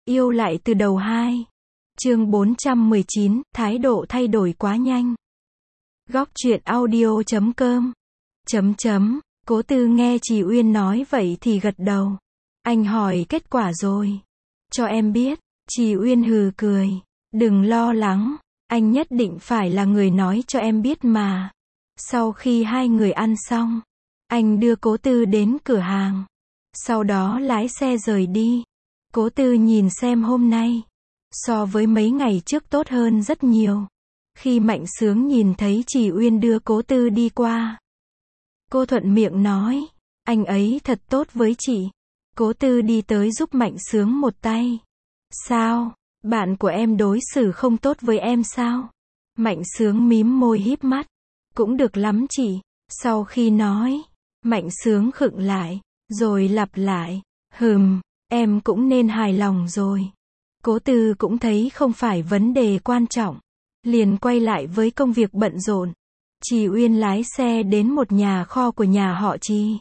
Yêu lại từ đầu 2. Chương 419, thái độ thay đổi quá nhanh. Góc truyện audio.com. Cố Tư nghe Trì Uyên nói vậy thì gật đầu. Anh hỏi kết quả rồi. Cho em biết. Trì Uyên hừ cười. Đừng lo lắng. Anh nhất định phải là người nói cho em biết mà. Sau khi hai người ăn xong, anh đưa Cố Tư đến cửa hàng. Sau đó lái xe rời đi. Cố Tư nhìn xem hôm nay, so với mấy ngày trước tốt hơn rất nhiều. Khi Mạnh Sướng nhìn thấy Trì Uyên đưa Cố Tư đi qua, cô thuận miệng nói, anh ấy thật tốt với chị. Cố Tư đi tới giúp Mạnh Sướng một tay. Sao, bạn của em đối xử không tốt với em sao? Mạnh Sướng mím môi híp mắt. Cũng được lắm chị. Sau khi nói, Mạnh Sướng khựng lại, rồi lặp lại, em cũng nên hài lòng rồi. Cố Tư cũng thấy không phải vấn đề quan trọng, liền quay lại với công việc bận rộn. Trì Uyên lái xe đến một nhà kho của nhà họ Trì.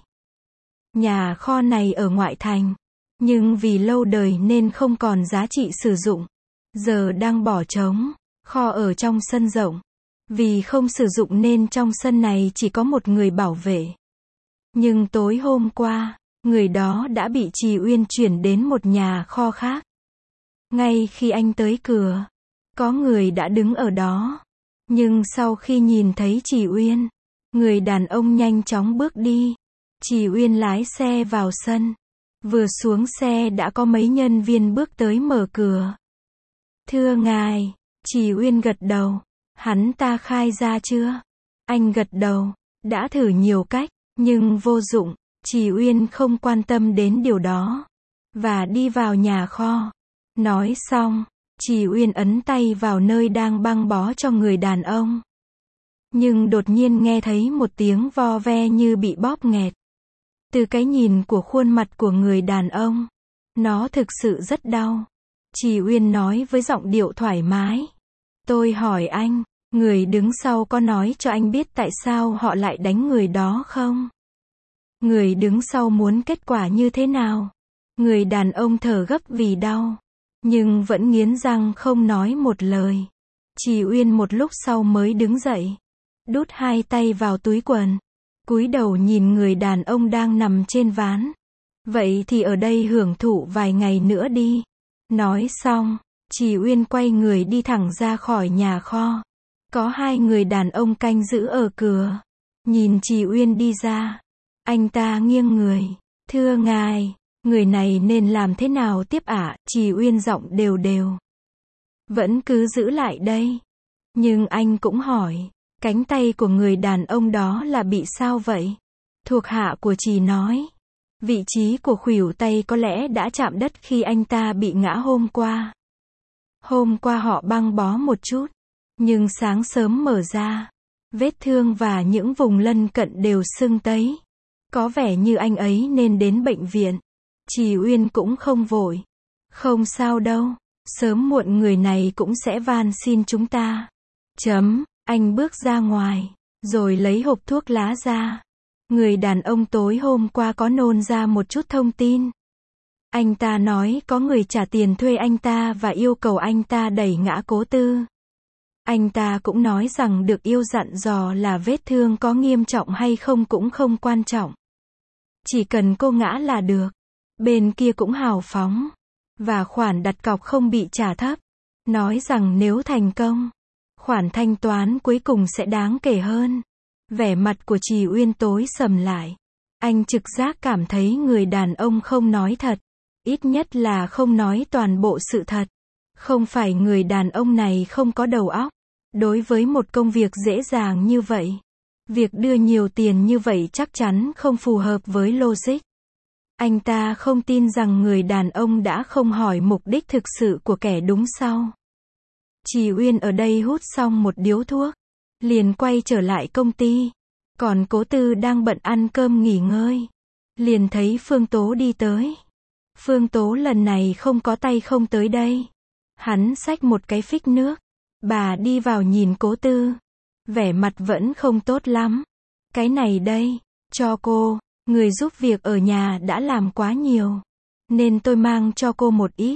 Nhà kho này ở ngoại thành, nhưng vì lâu đời nên không còn giá trị sử dụng. Giờ đang bỏ trống, kho ở trong sân rộng. Vì không sử dụng nên trong sân này chỉ có một người bảo vệ. Nhưng tối hôm qua, người đó đã bị Trì Uyên chuyển đến một nhà kho khác. Ngay khi anh tới cửa, có người đã đứng ở đó. Nhưng sau khi nhìn thấy Trì Uyên, người đàn ông nhanh chóng bước đi. Trì Uyên lái xe vào sân. Vừa xuống xe đã có mấy nhân viên bước tới mở cửa. Thưa ngài. Trì Uyên gật đầu. Hắn ta khai ra chưa? Anh gật đầu. Đã thử nhiều cách, nhưng vô dụng. Trì Uyên không quan tâm đến điều đó. Và đi vào nhà kho. Nói xong, Trì Uyên ấn tay vào nơi đang băng bó cho người đàn ông. Nhưng đột nhiên nghe thấy một tiếng vo ve như bị bóp nghẹt. Từ cái nhìn của khuôn mặt của người đàn ông, nó thực sự rất đau. Trì Uyên nói với giọng điệu thoải mái. Tôi hỏi anh, người đứng sau có nói cho anh biết tại sao họ lại đánh người đó không? Người đứng sau muốn kết quả như thế nào? Người đàn ông thở gấp vì đau, nhưng vẫn nghiến răng không nói một lời. Trì Uyên một lúc sau mới đứng dậy, đút hai tay vào túi quần, cúi đầu nhìn người đàn ông đang nằm trên ván. Vậy thì ở đây hưởng thụ vài ngày nữa đi. Nói xong, Trì Uyên quay người đi thẳng ra khỏi nhà kho. Có hai người đàn ông canh giữ ở cửa. Nhìn Trì Uyên đi ra, anh ta nghiêng người. Thưa ngài, người này nên làm thế nào tiếp ạ? Trì Uyên giọng đều đều. Vẫn cứ giữ lại đây. Nhưng anh cũng hỏi, cánh tay của người đàn ông đó là bị sao vậy? Thuộc hạ của Trì nói, vị trí của khuỷu tay có lẽ đã chạm đất khi anh ta bị ngã hôm qua. Hôm qua họ băng bó một chút, nhưng sáng sớm mở ra, vết thương và những vùng lân cận đều sưng tấy. Có vẻ như anh ấy nên đến bệnh viện. Trì Uyên cũng không vội. Không sao đâu, sớm muộn người này cũng sẽ van xin chúng ta. Anh bước ra ngoài, rồi lấy hộp thuốc lá ra. Người đàn ông tối hôm qua có nôn ra một chút thông tin. Anh ta nói có người trả tiền thuê anh ta và yêu cầu anh ta đẩy ngã Cố Tư. Anh ta cũng nói rằng được yêu dặn dò là vết thương có nghiêm trọng hay không cũng không quan trọng. Chỉ cần cô ngã là được. Bên kia cũng hào phóng. Và khoản đặt cọc không bị trả thấp. Nói rằng nếu thành công, khoản thanh toán cuối cùng sẽ đáng kể hơn. Vẻ mặt của Trì Uyên tối sầm lại. Anh trực giác cảm thấy người đàn ông không nói thật. Ít nhất là không nói toàn bộ sự thật. Không phải người đàn ông này không có đầu óc. Đối với một công việc dễ dàng như vậy, việc đưa nhiều tiền như vậy chắc chắn không phù hợp với logic. Anh ta không tin rằng người đàn ông đã không hỏi mục đích thực sự của kẻ đúng sau. Trì Uyên ở đây hút xong một điếu thuốc, liền quay trở lại công ty. Còn Cố Tư đang bận ăn cơm nghỉ ngơi, liền thấy Phương Tố đi tới. Phương Tố lần này không có tay không tới đây. Hắn xách một cái phích nước. Bà đi vào nhìn Cố Tư. Vẻ mặt vẫn không tốt lắm. Cái này đây, cho cô, người giúp việc ở nhà đã làm quá nhiều. Nên tôi mang cho cô một ít.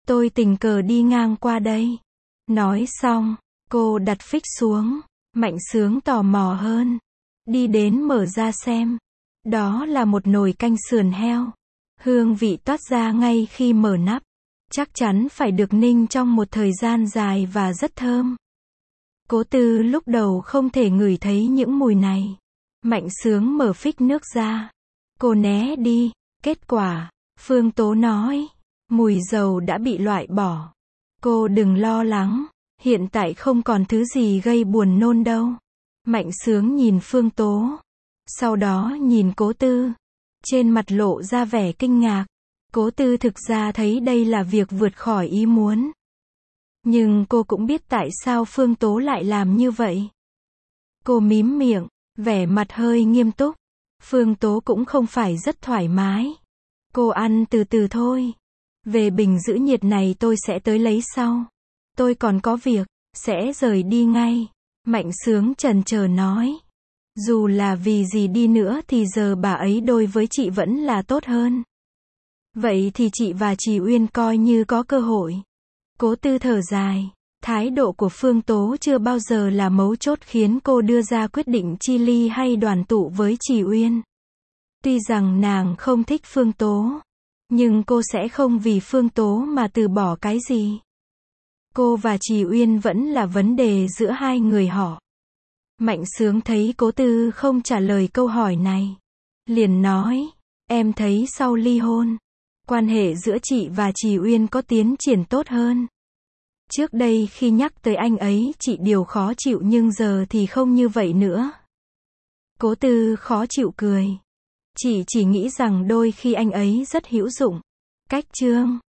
Tôi tình cờ đi ngang qua đây. Nói xong, cô đặt phích xuống. Mạnh Sướng tò mò hơn. Đi đến mở ra xem. Đó là một nồi canh sườn heo. Hương vị toát ra ngay khi mở nắp. Chắc chắn phải được ninh trong một thời gian dài và rất thơm. Cố Tư lúc đầu không thể ngửi thấy những mùi này. Mạnh Sướng mở phích nước ra. Cô né đi. Kết quả, Phương Tố nói, mùi dầu đã bị loại bỏ. Cô đừng lo lắng, hiện tại không còn thứ gì gây buồn nôn đâu. Mạnh Sướng nhìn Phương Tố. Sau đó nhìn Cố Tư. Trên mặt lộ ra vẻ kinh ngạc. Cố Tư thực ra thấy đây là việc vượt khỏi ý muốn. Nhưng cô cũng biết tại sao Phương Tố lại làm như vậy. Cô mím miệng, vẻ mặt hơi nghiêm túc. Phương Tố cũng không phải rất thoải mái. Cô ăn từ từ thôi. Về bình giữ nhiệt này tôi sẽ tới lấy sau. Tôi còn có việc, sẽ rời đi ngay. Mạnh Sướng chần chờ nói. Dù là vì gì đi nữa thì giờ bà ấy đối với chị vẫn là tốt hơn. Vậy thì chị và chị Uyên coi như có cơ hội. Cố Tư thở dài. Thái độ của Phương Tố chưa bao giờ là mấu chốt khiến cô đưa ra quyết định chi ly hay đoàn tụ với chị Uyên. Tuy rằng nàng không thích Phương Tố, nhưng cô sẽ không vì Phương Tố mà từ bỏ cái gì. Cô và chị Uyên vẫn là vấn đề giữa hai người họ. Mạnh Sướng thấy Cố Tư không trả lời câu hỏi này. Liền nói, em thấy sau ly hôn, quan hệ giữa chị và chị Uyên có tiến triển tốt hơn. Trước đây khi nhắc tới anh ấy chị đều khó chịu nhưng giờ thì không như vậy nữa. Cố Tư khó chịu cười. Chị chỉ nghĩ rằng đôi khi anh ấy rất hữu dụng. Cách chương